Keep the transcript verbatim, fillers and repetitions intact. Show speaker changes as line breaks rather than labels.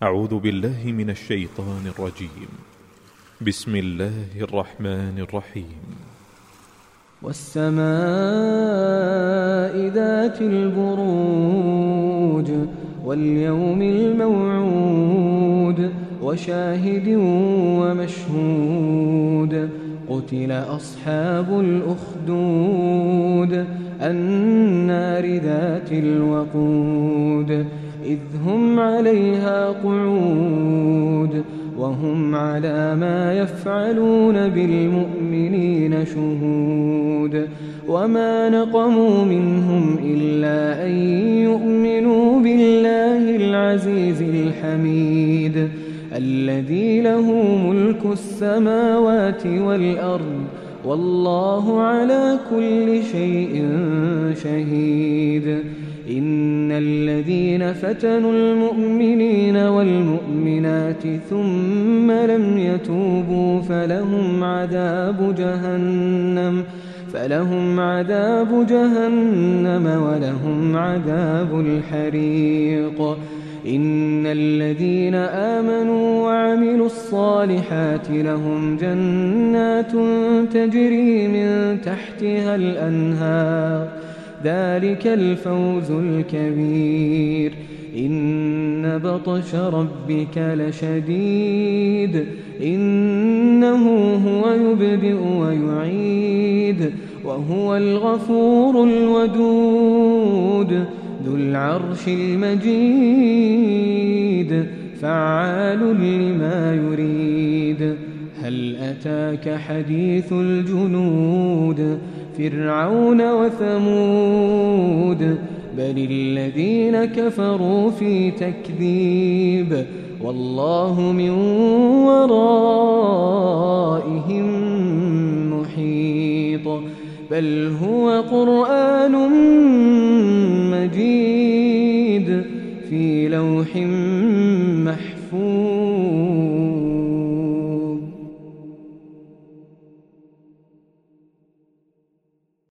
أعوذ بالله من الشيطان الرجيم. بسم الله الرحمن الرحيم.
والسماء ذات البروج واليوم الموعود وشاهد ومشهود قتل أصحاب الأخدود النار ذات الوقود إذ هم عليها قعود وهم على ما يفعلون بالمؤمنين شهود وما نقموا منهم إلا أن يؤمنوا بالله العزيز الحميد الذي له ملك السماوات والأرض والله على كل شيء شهيد. إن الذين فتنوا المؤمنين والمؤمنات ثم لم يتوبوا فلهم عذاب جهنم فلهم عذاب جهنم ولهم عذاب الحريق. إن الذين آمنوا وعملوا الصالحات لهم جنات تجري من تحتها الأنهار ذلك الفوز الكبير. إن بطش ربك لشديد إنه هو يبدئ ويعيد وهو الغفور الودود ذو العرش المجيد فعال لما يريد. هل أتاك حديث الجنود فرعون وثمود بل الذين كفروا في تكذيب والله من ورائهم محيط. بل هو قرآن مجيد في لوح